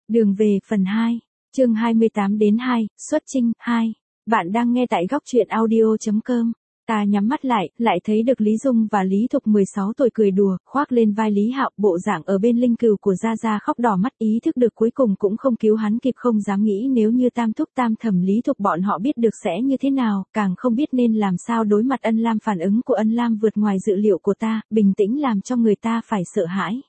Đường về phần 2, chương 28 đến 2, xuất chinh 2. Bạn đang nghe tại góc truyện audio.com. Ta nhắm mắt lại thấy được Lý Dung và Lý Thục 16 tuổi cười đùa, khoác lên vai Lý Hạo, bộ dạng ở bên linh cừu của Gia Gia khóc đỏ mắt, ý thức được cuối cùng cũng không cứu hắn kịp, không dám nghĩ nếu như Tam Thúc Tam Thẩm Lý Thục bọn họ biết được sẽ như thế nào, càng không biết nên làm sao đối mặt Ân Lam. Phản ứng của Ân Lam vượt ngoài dự liệu của ta, bình tĩnh làm cho người ta phải sợ hãi.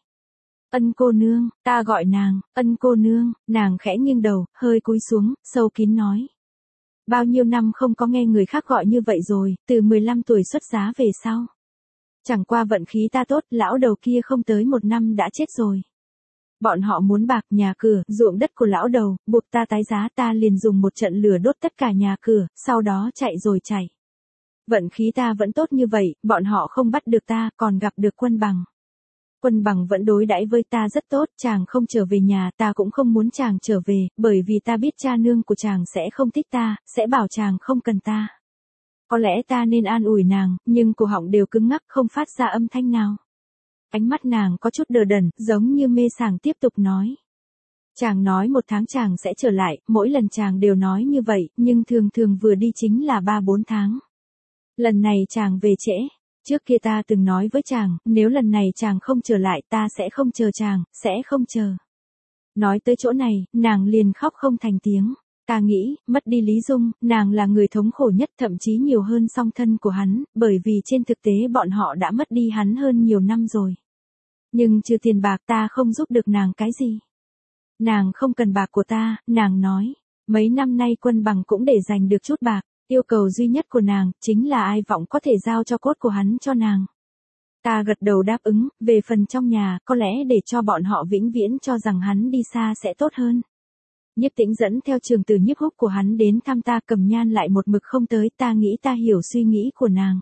Ân cô nương, ta gọi nàng, Ân cô nương, nàng khẽ nghiêng đầu, hơi cúi xuống, sâu kín nói. Bao nhiêu năm không có nghe người khác gọi như vậy rồi, từ 15 tuổi xuất giá về sau. Chẳng qua vận khí ta tốt, lão đầu kia không tới 1 năm đã chết rồi. Bọn họ muốn bạc, nhà cửa, ruộng đất của lão đầu, buộc ta tái giá, ta liền dùng một trận lửa đốt tất cả nhà cửa, sau đó chạy rồi chạy. Vận khí ta vẫn tốt như vậy, bọn họ không bắt được ta, còn gặp được Quân Bằng. Quân Bằng vẫn đối đãi với ta rất tốt, chàng không trở về nhà, ta cũng không muốn chàng trở về, bởi vì ta biết cha nương của chàng sẽ không thích ta, sẽ bảo chàng không cần ta. Có lẽ ta nên an ủi nàng, nhưng cổ họng đều cứng ngắc, không phát ra âm thanh nào. Ánh mắt nàng có chút đờ đẫn, giống như mê sảng, tiếp tục nói. Chàng nói 1 tháng chàng sẽ trở lại, mỗi lần chàng đều nói như vậy, nhưng thường thường vừa đi chính là 3-4 tháng. Lần này chàng về trễ. Trước kia ta từng nói với chàng, nếu lần này chàng không trở lại ta sẽ không chờ chàng, sẽ không chờ. Nói tới chỗ này, nàng liền khóc không thành tiếng. Ta nghĩ, mất đi Lý Dung, nàng là người thống khổ nhất, thậm chí nhiều hơn song thân của hắn, bởi vì trên thực tế bọn họ đã mất đi hắn hơn nhiều năm rồi. Nhưng trừ tiền bạc ta không giúp được nàng cái gì. Nàng không cần bạc của ta, nàng nói. Mấy năm nay Quân Bằng cũng để dành được chút bạc. Yêu cầu duy nhất của nàng, chính là ai vọng có thể giao cho cốt của hắn cho nàng. Ta gật đầu đáp ứng, về phần trong nhà, có lẽ để cho bọn họ vĩnh viễn cho rằng hắn đi xa sẽ tốt hơn. Nhiếp Tĩnh dẫn theo trường từ Nhiếp Húc của hắn đến thăm ta, Cầm Nhan lại một mực không tới, ta nghĩ ta hiểu suy nghĩ của nàng.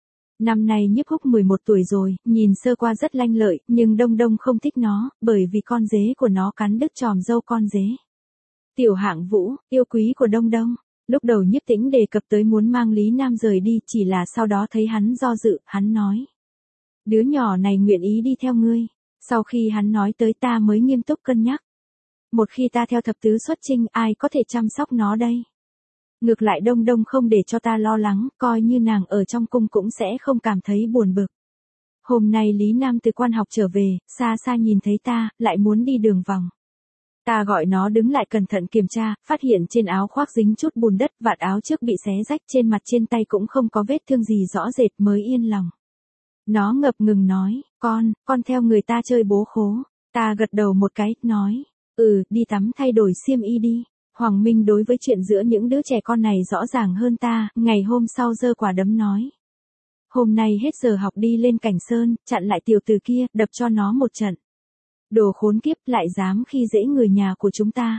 Năm nay Nhiếp Húc 11 tuổi rồi, nhìn sơ qua rất lanh lợi, nhưng Đông Đông không thích nó, bởi vì con dế của nó cắn đứt tròm râu con dế. Tiểu Hạng Vũ, yêu quý của Đông Đông. Lúc đầu Nhiếp Tĩnh đề cập tới muốn mang Lý Nam rời đi, chỉ là sau đó thấy hắn do dự, hắn nói. Đứa nhỏ này nguyện ý đi theo ngươi. Sau khi hắn nói tới ta mới nghiêm túc cân nhắc. Một khi ta theo thập tứ xuất chinh, ai có thể chăm sóc nó đây? Ngược lại Đông Đông không để cho ta lo lắng, coi như nàng ở trong cung cũng sẽ không cảm thấy buồn bực. Hôm nay Lý Nam từ quan học trở về, xa xa nhìn thấy ta, lại muốn đi đường vòng. Ta gọi nó đứng lại cẩn thận kiểm tra, phát hiện trên áo khoác dính chút bùn đất, vạt áo trước bị xé rách, trên mặt trên tay cũng không có vết thương gì rõ rệt, mới yên lòng. Nó ngập ngừng nói, con theo người ta chơi bố khố. Ta gật đầu một cái, nói, đi tắm thay đổi xiêm y đi. Hoàng Minh đối với chuyện giữa những đứa trẻ con này rõ ràng hơn ta, ngày hôm sau giơ quả đấm nói. Hôm nay hết giờ học đi lên Cảnh Sơn, chặn lại tiểu tử kia, đập cho nó một trận. Đồ khốn kiếp, lại dám khi dễ người nhà của chúng ta.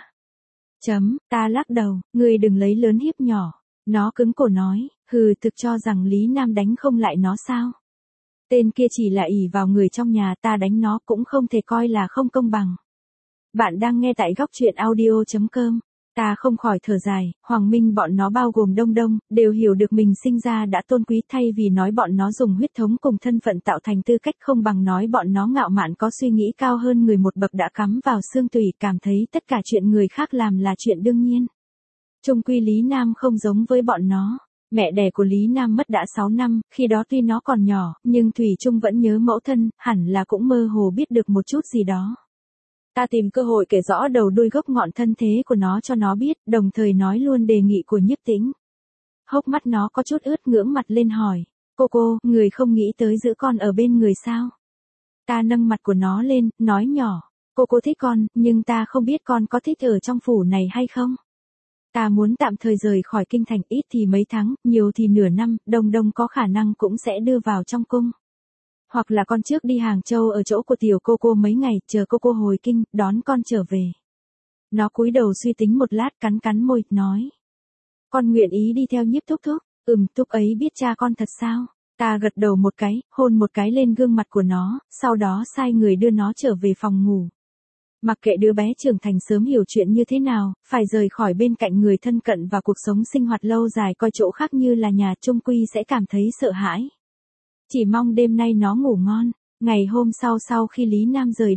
Ta lắc đầu, ngươi đừng lấy lớn hiếp nhỏ. Nó cứng cổ nói, thực cho rằng Lý Nam đánh không lại nó sao? Tên kia chỉ là ỷ vào người trong nhà, ta đánh nó cũng không thể coi là không công bằng. Bạn đang nghe tại góc truyện audio.com. Ta không khỏi thở dài, Hoàng Minh bọn nó bao gồm Đông Đông, đều hiểu được mình sinh ra đã tôn quý, thay vì nói bọn nó dùng huyết thống cùng thân phận tạo thành tư cách, không bằng nói bọn nó ngạo mạn có suy nghĩ cao hơn người một bậc, đã cắm vào xương tủy, cảm thấy tất cả chuyện người khác làm là chuyện đương nhiên. Chung quy Lý Nam không giống với bọn nó. Mẹ đẻ của Lý Nam mất đã 6 năm, khi đó tuy nó còn nhỏ, nhưng Thủy Trung vẫn nhớ mẫu thân, hẳn là cũng mơ hồ biết được một chút gì đó. Ta tìm cơ hội kể rõ đầu đuôi gốc ngọn thân thế của nó cho nó biết, đồng thời nói luôn đề nghị của Nhiếp Tĩnh. Hốc mắt nó có chút ướt, ngưỡng mặt lên hỏi, cô, người không nghĩ tới giữ con ở bên người sao? Ta nâng mặt của nó lên, nói nhỏ, cô thích con, nhưng ta không biết con có thích ở trong phủ này hay không? Ta muốn tạm thời rời khỏi kinh thành, ít thì mấy tháng, nhiều thì nửa năm, Đông Đông có khả năng cũng sẽ đưa vào trong cung. Hoặc là con trước đi Hàng Châu ở chỗ của tiểu cô mấy ngày, chờ cô hồi kinh, đón con trở về. Nó cúi đầu suy tính một lát, cắn môi, nói. Con nguyện ý đi theo Nhiếp thúc thúc. Thúc ấy biết cha con thật sao? Ta gật đầu một cái, hôn một cái lên gương mặt của nó, sau đó sai người đưa nó trở về phòng ngủ. Mặc kệ đứa bé trưởng thành sớm hiểu chuyện như thế nào, phải rời khỏi bên cạnh người thân cận và cuộc sống sinh hoạt lâu dài, coi chỗ khác như là nhà, chung quy sẽ cảm thấy sợ hãi. Chỉ mong đêm nay nó ngủ ngon. Ngày hôm sau khi Lý Nam rời đi,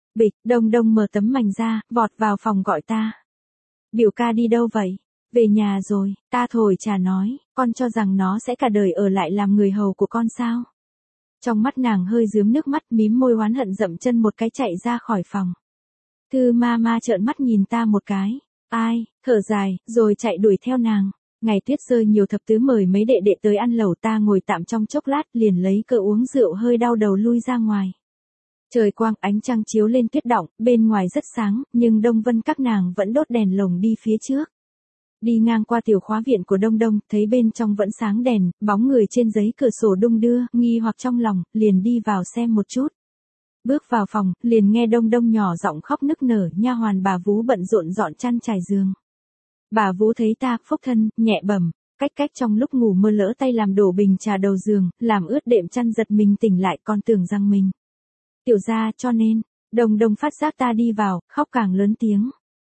Bịch, Đông Đông mở tấm mành ra, vọt vào phòng gọi ta. Biểu ca đi đâu vậy? Về nhà rồi, ta thổi trà nói, con cho rằng nó sẽ cả đời ở lại làm người hầu của con sao? Trong mắt nàng hơi rướm nước mắt, mím môi oán hận dậm chân một cái chạy ra khỏi phòng. Thư ma trợn mắt nhìn ta một cái. Ai, thở dài, rồi chạy đuổi theo nàng. Ngày tuyết rơi nhiều, Thập Tứ mời mấy đệ đệ tới ăn lẩu, ta ngồi tạm trong chốc lát liền lấy cớ uống rượu hơi đau đầu lui ra ngoài. Trời quang, ánh trăng chiếu lên tuyết đọng, bên ngoài rất sáng, nhưng Đông Vân các nàng vẫn đốt đèn lồng đi phía trước. Đi ngang qua tiểu khóa viện của Đông Đông, thấy bên trong vẫn sáng đèn, bóng người trên giấy cửa sổ đung đưa, nghi hoặc trong lòng, liền đi vào xem một chút. Bước vào phòng, liền nghe Đông Đông nhỏ giọng khóc nức nở, nha hoàn bà Vú bận rộn dọn chăn trải giường. Bà Vú thấy ta, phúc thân, nhẹ bẩm, cách trong lúc ngủ mơ lỡ tay làm đổ bình trà đầu giường, làm ướt đệm chăn, giật mình tỉnh lại, còn tưởng rằng mình tiểu gia, cho nên, Đông Đông phát giác ta đi vào, khóc càng lớn tiếng.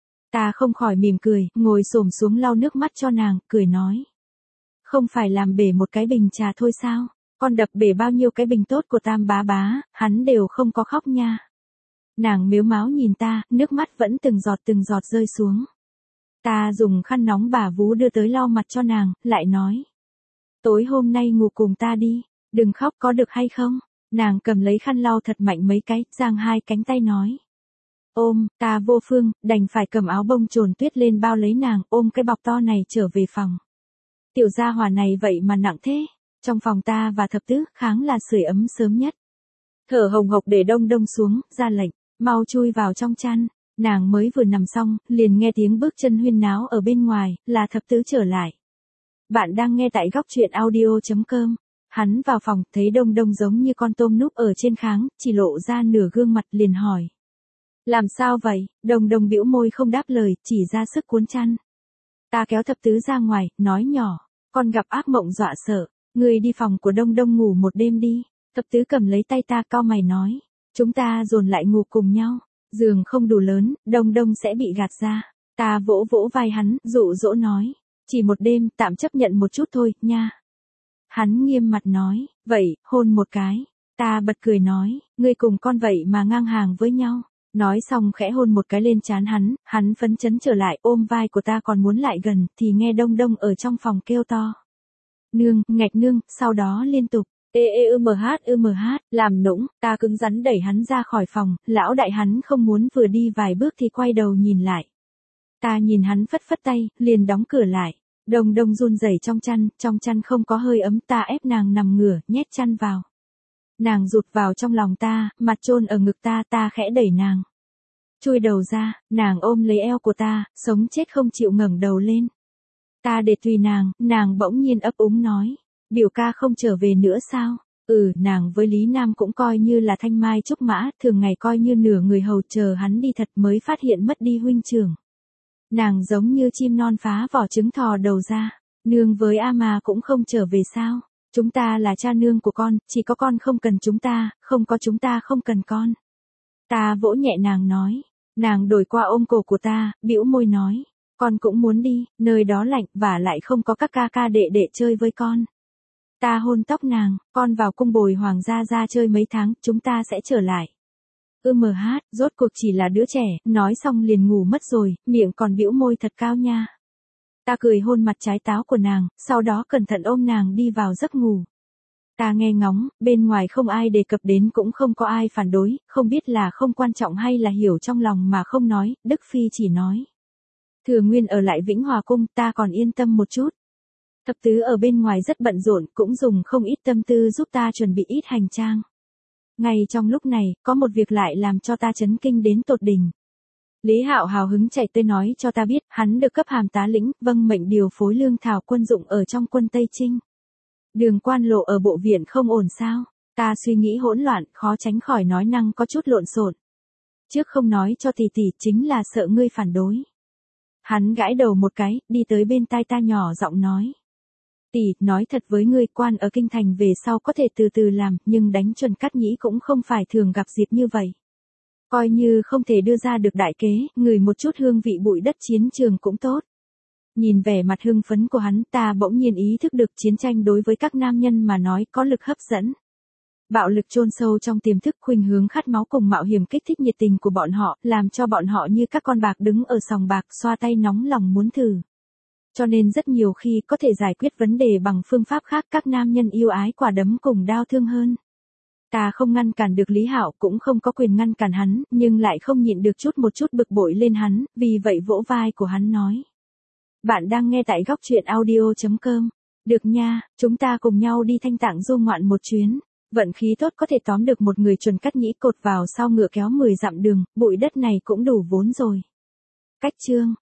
Ta không khỏi mỉm cười, ngồi xổm xuống lau nước mắt cho nàng, cười nói. Không phải làm bể một cái bình trà thôi sao? Con đập bể bao nhiêu cái bình tốt của Tam bá bá, hắn đều không có khóc nha. Nàng mếu máo nhìn ta, nước mắt vẫn từng giọt rơi xuống. Ta dùng khăn nóng bà Vú đưa tới lau mặt cho nàng, lại nói. Tối hôm nay ngủ cùng ta đi, đừng khóc có được hay không? Nàng cầm lấy khăn lau thật mạnh mấy cái, giang hai cánh tay nói. Ôm, ta vô phương, đành phải cầm áo bông trồn tuyết lên bao lấy nàng, ôm cái bọc to này trở về phòng. Tiểu gia hỏa này vậy mà nặng thế. Trong phòng ta và Thập Tứ kháng là sưởi ấm sớm nhất. Thở hồng hộc để Đông Đông xuống, ra lệnh, mau chui vào trong chăn. Nàng mới vừa nằm xong, liền nghe tiếng bước chân huyên náo ở bên ngoài, là Thập Tứ trở lại. Bạn đang nghe tại góc truyện audio.com. Hắn vào phòng, thấy Đông Đông giống như con tôm núp ở trên kháng, chỉ lộ ra nửa gương mặt, liền hỏi. Làm sao vậy? Đông Đông bĩu môi không đáp lời, chỉ ra sức cuốn chăn. Ta kéo Thập Tứ ra ngoài, nói nhỏ, con gặp ác mộng dọa sợ, người đi phòng của Đông Đông ngủ một đêm đi. Thập Tứ cầm lấy tay ta, cau mày nói, chúng ta dồn lại ngủ cùng nhau, giường không đủ lớn, Đông Đông sẽ bị gạt ra. Ta vỗ vỗ vai hắn, dụ dỗ nói, chỉ một đêm, tạm chấp nhận một chút thôi, nha. Hắn nghiêm mặt nói, vậy, hôn một cái. Ta bật cười nói, ngươi cùng con vậy mà ngang hàng với nhau. Nói xong khẽ hôn một cái lên trán hắn phấn chấn trở lại, ôm vai của ta còn muốn lại gần, thì nghe Đông Đông ở trong phòng kêu to. Nương, ngạch nương, sau đó liên tục, làm nũng, ta cứng rắn đẩy hắn ra khỏi phòng, lão đại hắn không muốn, vừa đi vài bước thì quay đầu nhìn lại. Ta nhìn hắn phất phất tay, liền đóng cửa lại. Đông Đông run rẩy trong chăn không có hơi ấm, ta ép nàng nằm ngửa, nhét chăn vào. Nàng rụt vào trong lòng ta, mặt chôn ở ngực ta, ta khẽ đẩy nàng. Chui đầu ra, nàng ôm lấy eo của ta, sống chết không chịu ngẩng đầu lên. Ta để tùy nàng bỗng nhiên ấp úng nói. Biểu ca không trở về nữa sao? Nàng với Lý Nam cũng coi như là thanh mai trúc mã, thường ngày coi như nửa người hầu, chờ hắn đi thật mới phát hiện mất đi huynh trưởng. Nàng giống như chim non phá vỏ trứng thò đầu ra. Nương với A mà cũng không trở về sao? Chúng ta là cha nương của con, chỉ có con không cần chúng ta, không có chúng ta không cần con. Ta vỗ nhẹ nàng nói. Nàng đổi qua ôm cổ của ta, bĩu môi nói. Con cũng muốn đi, nơi đó lạnh, và lại không có các ca ca đệ đệ chơi với con. Ta hôn tóc nàng, con vào cung bồi hoàng gia ra chơi mấy tháng, chúng ta sẽ trở lại. Rốt cuộc chỉ là đứa trẻ, nói xong liền ngủ mất rồi, miệng còn bĩu môi thật cao nha. Ta cười hôn mặt trái táo của nàng, sau đó cẩn thận ôm nàng đi vào giấc ngủ. Ta nghe ngóng, bên ngoài không ai đề cập đến, cũng không có ai phản đối, không biết là không quan trọng hay là hiểu trong lòng mà không nói, Đức Phi chỉ nói. Thừa Nguyên ở lại Vĩnh Hòa Cung, ta còn yên tâm một chút. Thập Tứ ở bên ngoài rất bận rộn, cũng dùng không ít tâm tư giúp ta chuẩn bị ít hành trang. Ngay trong lúc này, có một việc lại làm cho ta chấn kinh đến tột đỉnh. Lý Hạo hào hứng chạy tới nói cho ta biết, hắn được cấp hàm tá lĩnh, vâng mệnh điều phối lương thảo quân dụng ở trong quân Tây Trinh. Đường Quan Lộ ở bộ viện không ổn sao? Ta suy nghĩ hỗn loạn, khó tránh khỏi nói năng có chút lộn xộn. Trước không nói cho tỷ tỷ, chính là sợ ngươi phản đối. Hắn gãi đầu một cái, đi tới bên tai ta nhỏ giọng nói. Tỷ, nói thật với ngươi, quan ở kinh thành về sau có thể từ từ làm, nhưng đánh chuẩn cắt nhĩ cũng không phải thường gặp dịp như vậy. Coi như không thể đưa ra được đại kế, ngửi một chút hương vị bụi đất chiến trường cũng tốt. Nhìn vẻ mặt hưng phấn của hắn, ta bỗng nhiên ý thức được chiến tranh đối với các nam nhân mà nói có lực hấp dẫn. Bạo lực chôn sâu trong tiềm thức, khuynh hướng khát máu cùng mạo hiểm kích thích nhiệt tình của bọn họ, làm cho bọn họ như các con bạc đứng ở sòng bạc xoa tay nóng lòng muốn thử. Cho nên rất nhiều khi có thể giải quyết vấn đề bằng phương pháp khác, các nam nhân yêu ái quả đấm cùng đau thương hơn. Ta không ngăn cản được Lý Hạo, cũng không có quyền ngăn cản hắn, nhưng lại không nhịn được một chút bực bội lên hắn, vì vậy vỗ vai của hắn nói. Bạn đang nghe tại góc truyện audio.com. Được nha, chúng ta cùng nhau đi Thanh Tạng du ngoạn một chuyến. Vận khí tốt có thể tóm được một người chuẩn cắt nhĩ cột vào sau ngựa kéo 10 dặm đường, bụi đất này cũng đủ vốn rồi. Cách chương